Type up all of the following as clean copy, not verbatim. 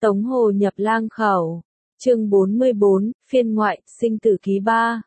Tống Hồ nhập lang khẩu. Chương 44, phiên ngoại, sinh tử ký 3.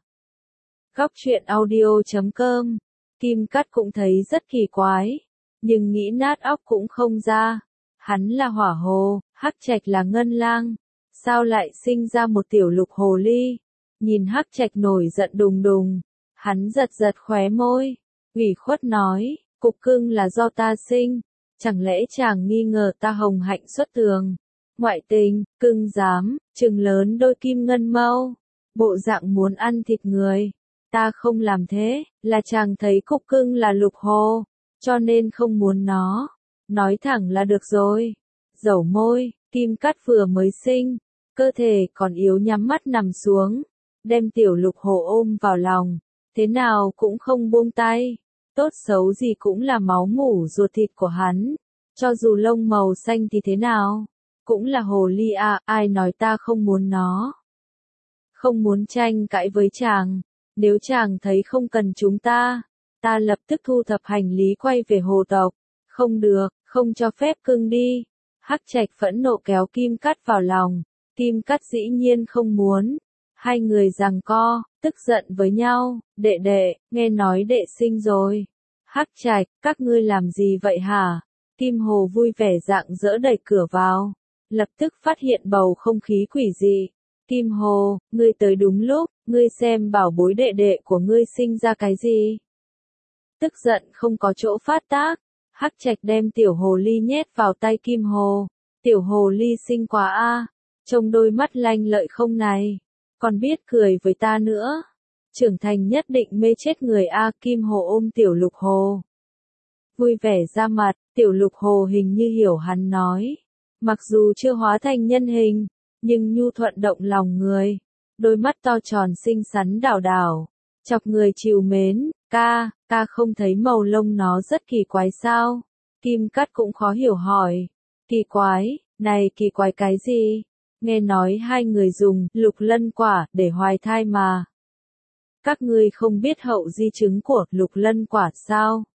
Góc truyện audio.com. Kim Cắt cũng thấy rất kỳ quái, nhưng nghĩ nát óc cũng không ra. Hắn là hỏa hồ, Hắc Trạch là ngân lang, sao lại sinh ra một tiểu lục hồ ly? Nhìn Hắc Trạch nổi giận đùng đùng, hắn giật giật khóe môi, ủy khuất nói, cục cưng là do ta sinh, chẳng lẽ chàng nghi ngờ ta hồng hạnh xuất tường? Ngoại tình, cưng dám, trừng lớn đôi kim ngân mâu, bộ dạng muốn ăn thịt người. Ta không làm thế, là chàng thấy cục cưng là lục hồ, cho nên không muốn nó. Nói thẳng là được rồi. Dẩu môi, Kim Cắt vừa mới sinh, cơ thể còn yếu nhắm mắt nằm xuống, đem tiểu lục hồ ôm vào lòng, thế nào cũng không buông tay. Tốt xấu gì cũng là máu mủ ruột thịt của hắn, cho dù lông màu xanh thì thế nào, cũng là hồ ly à, ai nói ta không muốn nó. Không muốn tranh cãi với chàng, nếu chàng thấy không cần chúng ta lập tức thu thập hành lý quay về hồ tộc. Không được, không cho phép cưng đi. Hắc Trạch phẫn nộ kéo Kim Cắt vào lòng, Kim Cắt dĩ nhiên không muốn. Hai người giằng co, tức giận với nhau, đệ đệ, nghe nói đệ sinh rồi. Hắc Trạch, các ngươi làm gì vậy hả? Kim Hồ vui vẻ rạng rỡ đẩy cửa vào, lập tức phát hiện bầu không khí quỷ dị. Kim Hồ, ngươi tới đúng lúc, ngươi xem bảo bối đệ đệ của ngươi sinh ra cái gì? Tức giận không có chỗ phát tác, Hắc Trạch đem tiểu hồ ly nhét vào tay Kim Hồ. Tiểu hồ ly xinh quá a, trông đôi mắt lanh lợi không này, còn biết cười với ta nữa. Trưởng thành nhất định mê chết người a. Kim Hồ ôm tiểu lục hồ, vui vẻ ra mặt. Tiểu lục hồ hình như hiểu hắn nói, mặc dù chưa hóa thành nhân hình, nhưng nhu thuận động lòng người. Đôi mắt to tròn xinh xắn đảo đảo, chọc người trìu mến. Ca không thấy màu lông nó rất kỳ quái sao? Kim Cắt cũng khó hiểu hỏi. Kỳ quái, này kỳ quái cái gì? Nghe nói hai người dùng lục lân quả để hoài thai mà. Các ngươi không biết hậu di chứng của lục lân quả sao?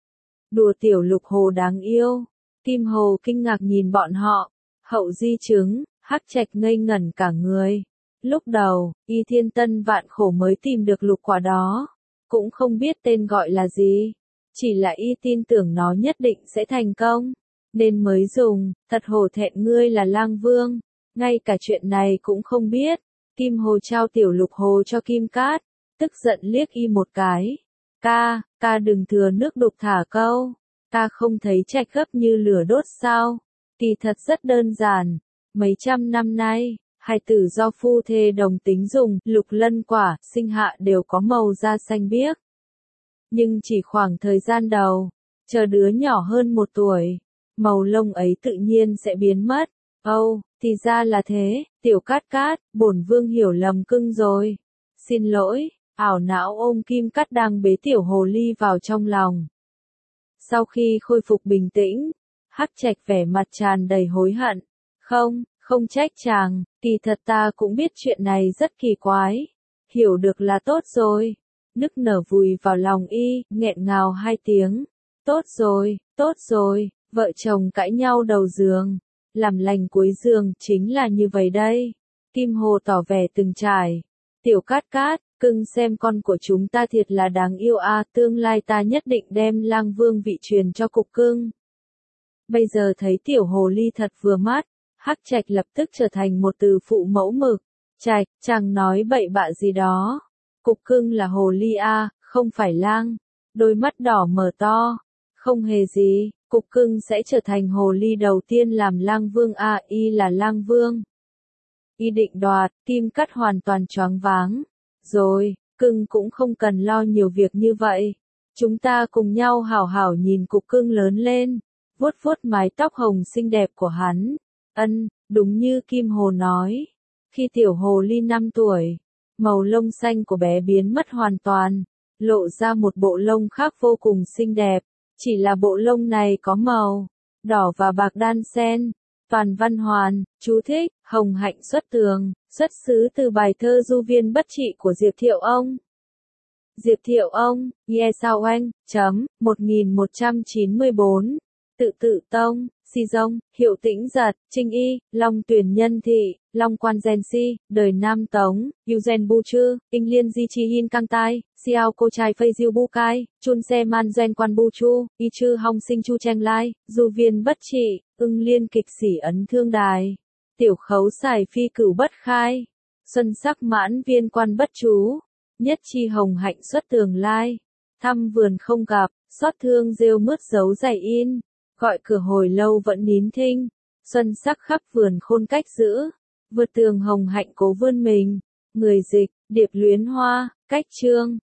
Đùa tiểu lục hồ đáng yêu. Kim Hồ kinh ngạc nhìn bọn họ. Hậu di chứng, Hắc Trạch ngây ngẩn cả người. Lúc đầu, y thiên tân vạn khổ mới tìm được lục quả đó, cũng không biết tên gọi là gì, chỉ là y tin tưởng nó nhất định sẽ thành công, nên mới dùng. Thật hổ thẹn ngươi là lang vương, ngay cả chuyện này cũng không biết. Kim Hồ trao tiểu lục hồ cho Kim Cát, tức giận liếc y một cái. Ca đừng thừa nước đục thả câu, ta không thấy Trạch gấp như lửa đốt sao? Kỳ thật rất đơn giản, mấy trăm năm nay, hai tử do phu thê đồng tính dùng lục lân quả sinh hạ đều có màu da xanh biếc. Nhưng chỉ khoảng thời gian đầu, chờ đứa nhỏ hơn 1 tuổi, màu lông ấy tự nhiên sẽ biến mất. Thì ra là thế, tiểu Cát Cát, bổn vương hiểu lầm cưng rồi. Xin lỗi, ảo não ôm Kim Cắt đang bế tiểu hồ ly vào trong lòng. Sau khi khôi phục bình tĩnh, Hắc Trạch vẻ mặt tràn đầy hối hận. Không trách chàng, kỳ thật ta cũng biết chuyện này rất kỳ quái. Hiểu được là tốt rồi. Nức nở vùi vào lòng y, nghẹn ngào 2 tiếng. Tốt rồi, vợ chồng cãi nhau đầu giường. Làm lành cuối giường chính là như vậy đây. Kim Hồ tỏ vẻ từng trải. Tiểu Cát Cát, cưng xem con của chúng ta thiệt là đáng yêu a, tương lai ta nhất định đem lang vương vị truyền cho cục cưng. Bây giờ thấy tiểu hồ ly thật vừa mắt, Hắc Trạch lập tức trở thành một từ phụ mẫu mực. Trạch, chàng nói bậy bạ gì đó. Cục cưng là hồ ly a, không phải lang. Đôi mắt đỏ mở to. Không hề gì, cục cưng sẽ trở thành hồ ly đầu tiên làm lang vương a, y là lang vương. Y định đoạt, Kim Cắt hoàn toàn choáng váng. Rồi, cưng cũng không cần lo nhiều việc như vậy. Chúng ta cùng nhau hảo hảo nhìn cục cưng lớn lên, vuốt vuốt mái tóc hồng xinh đẹp của hắn. Đúng như Kim Hồ nói, khi tiểu hồ ly 5 tuổi, màu lông xanh của bé biến mất hoàn toàn, lộ ra một bộ lông khác vô cùng xinh đẹp, chỉ là bộ lông này có màu đỏ và bạc đan xen. Toàn văn hoàn, chú thích, hồng hạnh xuất tường, xuất xứ từ bài thơ Du Viên Bất Trị của Diệp Thiệu Ông. Diệp Thiệu Ông, Ye Sao Anh, 1194, tự tông, Si Dông, Hiệu Tĩnh Giật, Trinh Y, Long Tuyển Nhân Thị, Long Quan Gen Si, Đời Nam Tống, Yugen Bu Chư, Inh Liên Di Chi Hin Cang Tai, Xiao Cô Trai Phây Diêu Bu Cai, Chun Se Man Gen Quan Bu Chu, Y Chư Hong Sinh Chu Cheng Lai, Du Viên Bất Trị, Ưng Liên Kịch Sỉ Ấn Thương Đài, Tiểu Khấu Xài Phi Cửu Bất Khai, Xuân Sắc Mãn Viên Quan Bất Chú, Nhất Chi Hồng Hạnh Xuất Tường Lai, Thăm Vườn Không Gặp, Xót Thương Rêu Mướt Dấu Giày In, Gọi Cửa Hồi Lâu Vẫn Nín Thinh, Xuân Sắc Khắp Vườn Khôn Cách Giữ, Vượt Tường Hồng Hạnh Cố Vươn Mình, Người Dịch, Điệp Luyến Hoa, Cách Chương.